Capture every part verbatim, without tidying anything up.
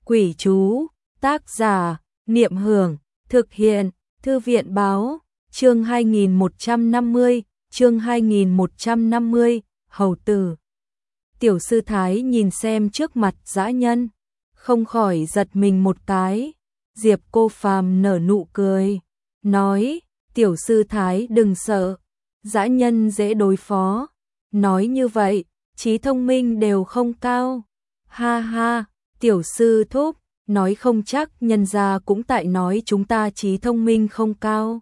Quỷ chú, tác giả, Niệm Hưởng, thực hiện, Thư viện báo, chương hai nghìn một trăm năm mươi, chương hai nghìn một trăm năm mươi, Hầu Tử. Tiểu sư Thái nhìn xem trước mặt dã nhân, không khỏi giật mình một cái. Diệp Cô Phàm nở nụ cười, nói, tiểu sư Thái đừng sợ, dã nhân dễ đối phó. Nói như vậy, trí thông minh đều không cao. Ha ha, tiểu sư thúc, nói không chắc nhân gia cũng tại nói chúng ta trí thông minh không cao.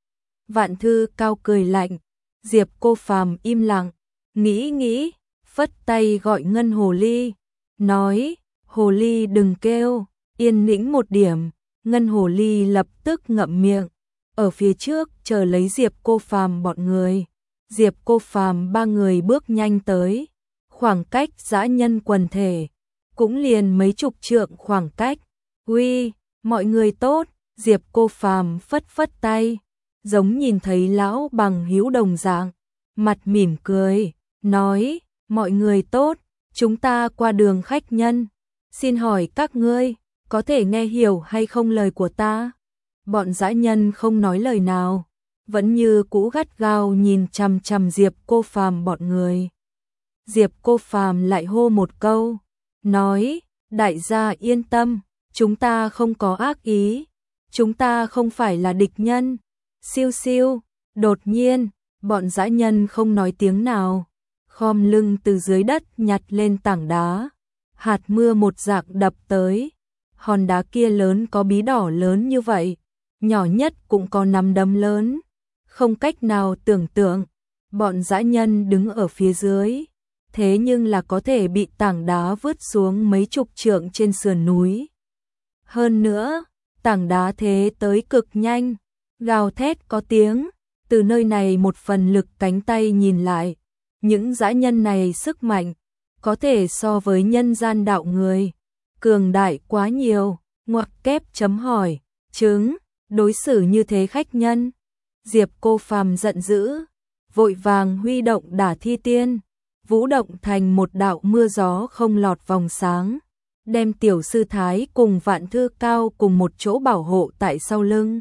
Vạn Thư Cao cười lạnh, Diệp Cô Phàm im lặng, nghĩ nghĩ, phất tay gọi Ngân Hồ Ly, nói, Hồ Ly đừng kêu, yên tĩnh một điểm. Ngân Hồ Ly lập tức ngậm miệng, ở phía trước chờ lấy Diệp Cô Phàm bọn người. Diệp Cô Phàm ba người bước nhanh tới, khoảng cách dã nhân quần thể cũng liền mấy chục trượng khoảng cách. Uy, mọi người tốt. Diệp Cô Phàm phất phất tay, giống nhìn thấy lão bằng hữu đồng dạng, mặt mỉm cười, nói, mọi người tốt, chúng ta qua đường khách nhân, xin hỏi các ngươi có thể nghe hiểu hay không lời của ta? Bọn dã nhân không nói lời nào, vẫn như cũ gắt gao nhìn chằm chằm Diệp Cô Phàm bọn người. Diệp Cô Phàm lại hô một câu, nói, đại gia yên tâm, chúng ta không có ác ý, chúng ta không phải là địch nhân. Siêu siêu, đột nhiên, bọn dã nhân không nói tiếng nào, khom lưng từ dưới đất nhặt lên tảng đá, hạt mưa một dạng đập tới. Hòn đá kia lớn có bí đỏ lớn như vậy, nhỏ nhất cũng có nắm đấm lớn, không cách nào tưởng tượng. Bọn dã nhân đứng ở phía dưới, thế nhưng là có thể bị tảng đá vứt xuống mấy chục trượng trên sườn núi. Hơn nữa, tảng đá thế tới cực nhanh, gào thét có tiếng, từ nơi này một phần lực cánh tay nhìn lại, những dã nhân này sức mạnh, có thể so với nhân gian đạo người, cường đại quá nhiều. Ngoặc kép chấm hỏi, chứng, đối xử như thế khách nhân. Diệp Cô Phàm giận dữ, vội vàng huy động Đả Thi Tiên, vũ động thành một đạo mưa gió không lọt vòng sáng, đem tiểu sư Thái cùng Vạn Thư Cao cùng một chỗ bảo hộ tại sau lưng.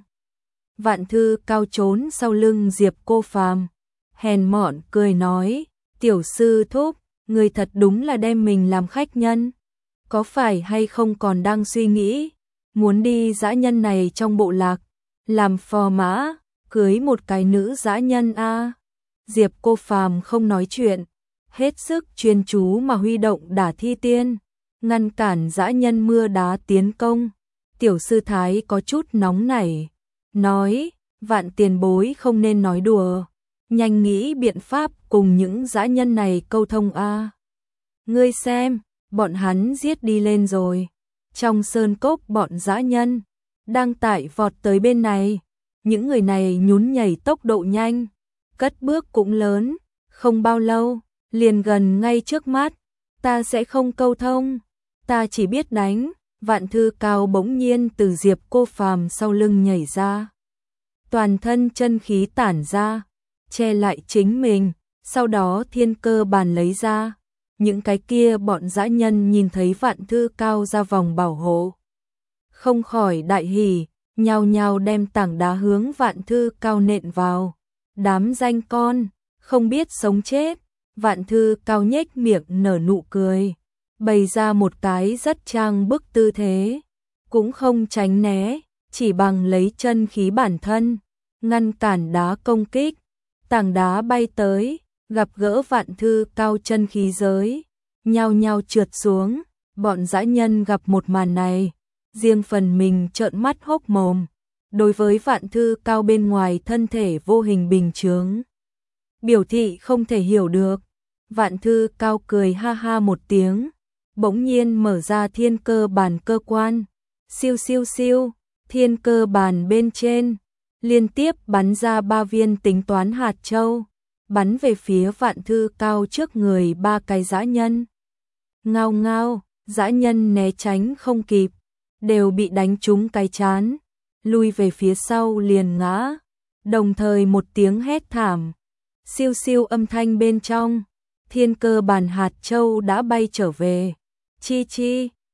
Vạn Thư Cao trốn sau lưng Diệp Cô Phàm, hèn mọn cười nói, tiểu sư thúc, người thật đúng là đem mình làm khách nhân. Có phải hay không còn đang suy nghĩ, muốn đi dã nhân này trong bộ lạc, làm phò mã, cưới một cái nữ dã nhân a? À? Diệp Cô Phàm không nói chuyện, hết sức chuyên chú mà huy động Đả Thi Tiên, ngăn cản dã nhân mưa đá tiến công. Tiểu sư Thái có chút nóng nảy, nói, Vạn tiền bối không nên nói đùa, nhanh nghĩ biện pháp cùng những dã nhân này câu thông a. À? Ngươi xem, bọn hắn giết đi lên rồi. Trong sơn cốc bọn dã nhân đang tại vọt tới bên này. Những người này nhún nhảy tốc độ nhanh, cất bước cũng lớn, không bao lâu, liền gần ngay trước mắt. Ta sẽ không câu thông, ta chỉ biết đánh. Vạn Thư Cao bỗng nhiên từ Diệp Cô Phàm sau lưng nhảy ra, toàn thân chân khí tản ra, che lại chính mình, sau đó thiên cơ bàn lấy ra. Những cái kia bọn dã nhân nhìn thấy Vạn Thư Cao ra vòng bảo hộ, không khỏi đại hỉ, nhao nhao đem tảng đá hướng Vạn Thư Cao nện vào. Đám danh con, không biết sống chết. Vạn Thư Cao nhếch miệng nở nụ cười, bày ra một cái rất trang bức tư thế, cũng không tránh né, chỉ bằng lấy chân khí bản thân, ngăn cản đá công kích. Tảng đá bay tới, gặp gỡ Vạn Thư Cao chân khí giới, nhao nhao trượt xuống. Bọn dã nhân gặp một màn này, riêng phần mình trợn mắt hốc mồm. Đối với Vạn Thư Cao bên ngoài thân thể vô hình bình chướng, biểu thị không thể hiểu được. Vạn Thư Cao cười ha ha một tiếng, bỗng nhiên mở ra thiên cơ bàn cơ quan. Siêu siêu siêu, thiên cơ bàn bên trên liên tiếp bắn ra ba viên tính toán hạt châu, bắn về phía Vạn Thư Cao trước người ba cái dã nhân. Ngao ngao, dã nhân né tránh không kịp, đều bị đánh trúng cái chán, lui về phía sau liền ngã, đồng thời một tiếng hét thảm. Siêu siêu âm thanh bên trong, thiên cơ bàn hạt châu đã bay trở về. Chi chi,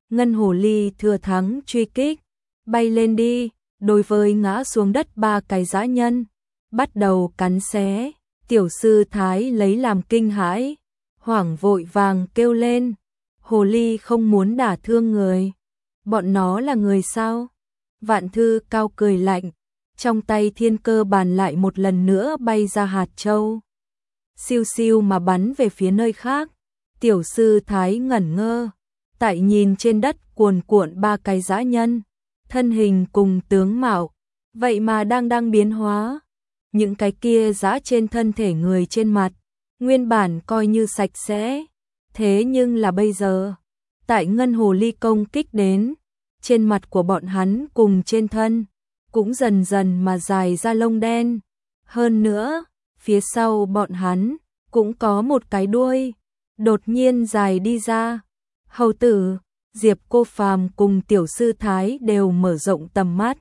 Ngân hồ ly thừa thắng truy kích, bay lên đi, đối với ngã xuống đất ba cái dã nhân, bắt đầu cắn xé. Tiểu sư thái lấy làm kinh hãi, hoảng vội vàng kêu lên, hồ ly không muốn đả thương người, bọn nó là người sao? Vạn Thư Cao cười lạnh, trong tay thiên cơ bàn lại một lần nữa bay ra hạt châu, siêu siêu mà bắn về phía nơi khác. Tiểu sư thái ngẩn ngơ, tại nhìn trên đất cuồn cuộn ba cái dã nhân, thân hình cùng tướng mạo, vậy mà đang đang biến hóa. Những cái kia dã trên thân thể người trên mặt, nguyên bản coi như sạch sẽ, thế nhưng là bây giờ, tại ngân hồ ly công kích đến, trên mặt của bọn hắn cùng trên thân, cũng dần dần mà dài ra lông đen. Hơn nữa, phía sau bọn hắn, cũng có một cái đuôi, đột nhiên dài đi ra. Hầu tử, Diệp Cô Phàm cùng tiểu sư thái đều mở rộng tầm mắt.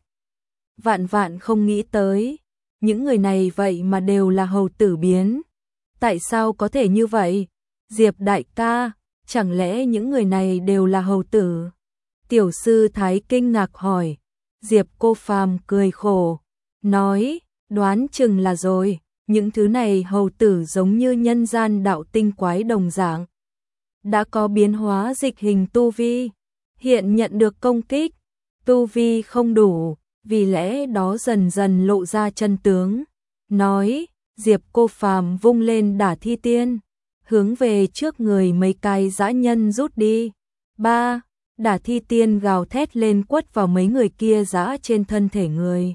Vạn vạn không nghĩ tới, những người này vậy mà đều là hầu tử biến. Tại sao có thể như vậy? Diệp đại ca, chẳng lẽ những người này đều là hầu tử? Tiểu sư thái kinh ngạc hỏi. Diệp Cô Phàm cười khổ, nói, đoán chừng là rồi, những thứ này hầu tử giống như nhân gian đạo tinh quái đồng dạng, đã có biến hóa dịch hình tu vi, hiện nhận được công kích, tu vi không đủ, vì lẽ đó dần dần lộ ra chân tướng. Nói, Diệp Cô Phàm vung lên đả thi tiên, hướng về trước người mấy cái dã nhân rút đi. Ba, đả thi tiên gào thét lên quất vào mấy người kia dã trên thân thể người.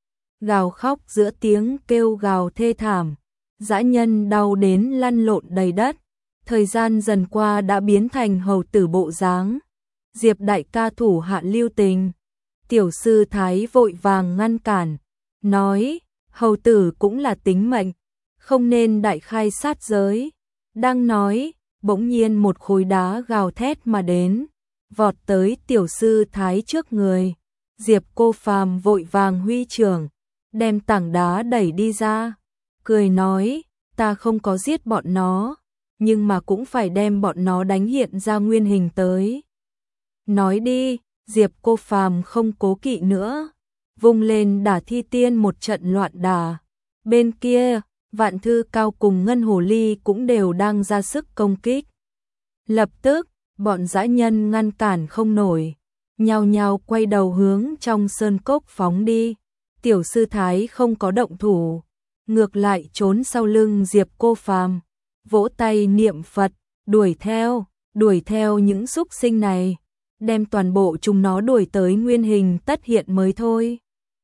Gào khóc giữa tiếng kêu gào thê thảm, dã nhân đau đến lăn lộn đầy đất. Thời gian dần qua đã biến thành hầu tử bộ dáng. Diệp đại ca thủ hạ lưu tình. Tiểu sư thái vội vàng ngăn cản, nói, hầu tử cũng là tính mệnh, không nên đại khai sát giới. Đang nói, bỗng nhiên một khối đá gào thét mà đến, vọt tới tiểu sư thái trước người. Diệp Cô Phàm vội vàng huy trưởng, đem tảng đá đẩy đi ra, cười nói, ta không có giết bọn nó, nhưng mà cũng phải đem bọn nó đánh hiện ra nguyên hình tới. Nói đi, Diệp Cô Phàm không cố kỵ nữa, vung lên đả thi tiên một trận loạn đả. Bên kia, Vạn Thư Cao cùng Ngân Hồ Ly cũng đều đang ra sức công kích. Lập tức, bọn dã nhân ngăn cản không nổi, nhao nhao quay đầu hướng trong sơn cốc phóng đi. Tiểu sư thái không có động thủ, ngược lại trốn sau lưng Diệp Cô Phàm, vỗ tay niệm Phật, đuổi theo, đuổi theo những súc sinh này, đem toàn bộ chúng nó đuổi tới nguyên hình tất hiện mới thôi.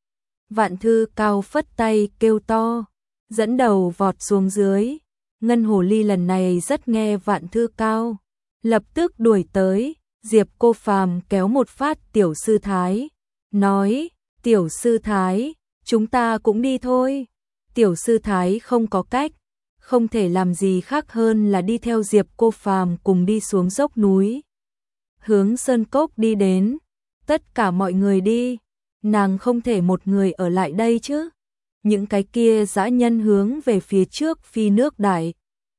Vạn Thư Cao phất tay kêu to, dẫn đầu vọt xuống dưới. Ngân Hồ Ly lần này rất nghe Vạn Thư Cao, lập tức đuổi tới. Diệp Cô Phàm kéo một phát tiểu sư thái, nói, tiểu sư thái, chúng ta cũng đi thôi. Tiểu sư thái không có cách, không thể làm gì khác hơn là đi theo Diệp Cô Phàm cùng đi xuống dốc núi, hướng sơn cốc đi đến. Tất cả mọi người đi, nàng không thể một người ở lại đây chứ. Những cái kia dã nhân hướng về phía trước phi nước đại,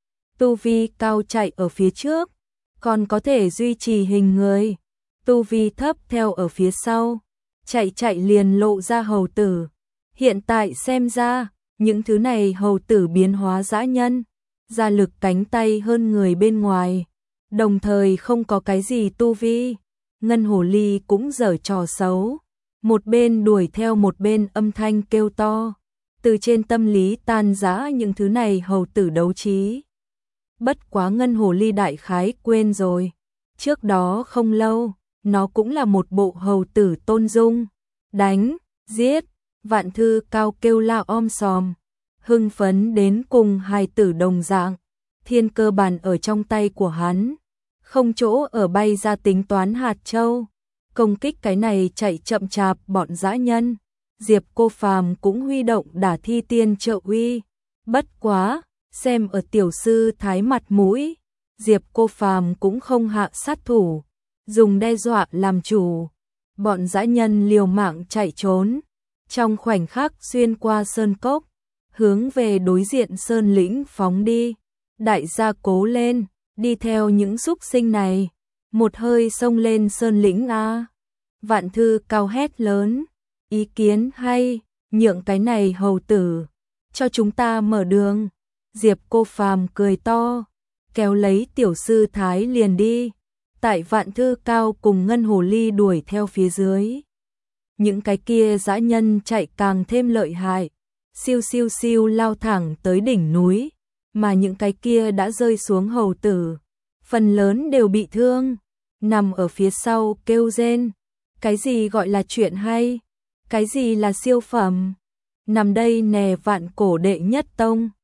tu vi cao chạy ở phía trước, còn có thể duy trì hình người, tu vi thấp theo ở phía sau, chạy chạy liền lộ ra hầu tử. Hiện tại xem ra, những thứ này hầu tử biến hóa dã nhân, ra lực cánh tay hơn người bên ngoài, đồng thời không có cái gì tu vi. Ngân Hồ Ly cũng giở trò xấu, một bên đuổi theo một bên âm thanh kêu to, từ trên tâm lý tan rã những thứ này hầu tử đấu trí. Bất quá Ngân Hồ Ly đại khái quên rồi, trước đó không lâu, nó cũng là một bộ hầu tử tôn dung, đánh, giết. Vạn Thư Cao kêu la om sòm, hưng phấn đến cùng hài tử đồng dạng. Thiên cơ bàn ở trong tay của hắn, không chỗ ở bay ra tính toán hạt châu, công kích cái này chạy chậm chạp bọn dã nhân. Diệp Cô Phàm cũng huy động đả thi tiên trợ uy. Bất quá, xem ở tiểu sư thái mặt mũi, Diệp Cô Phàm cũng không hạ sát thủ, dùng đe dọa làm chủ. Bọn dã nhân liều mạng chạy trốn, trong khoảnh khắc xuyên qua sơn cốc, hướng về đối diện sơn lĩnh phóng đi. Đại gia cố lên, đi theo những súc sinh này, một hơi xông lên sơn lĩnh a. Vạn Thư Cao hét lớn, ý kiến hay, nhượng cái này hầu tử, cho chúng ta mở đường. Diệp Cô Phàm cười to, kéo lấy tiểu sư thái liền đi. Tại Vạn Thư Cao cùng Ngân Hồ Ly đuổi theo phía dưới. Những cái kia dã nhân chạy càng thêm lợi hại, siêu siêu siêu lao thẳng tới đỉnh núi, mà những cái kia đã rơi xuống hầu tử, phần lớn đều bị thương, nằm ở phía sau kêu rên. Cái gì gọi là chuyện hay? Cái gì là siêu phẩm? Nằm đây nè vạn cổ đệ nhất tông.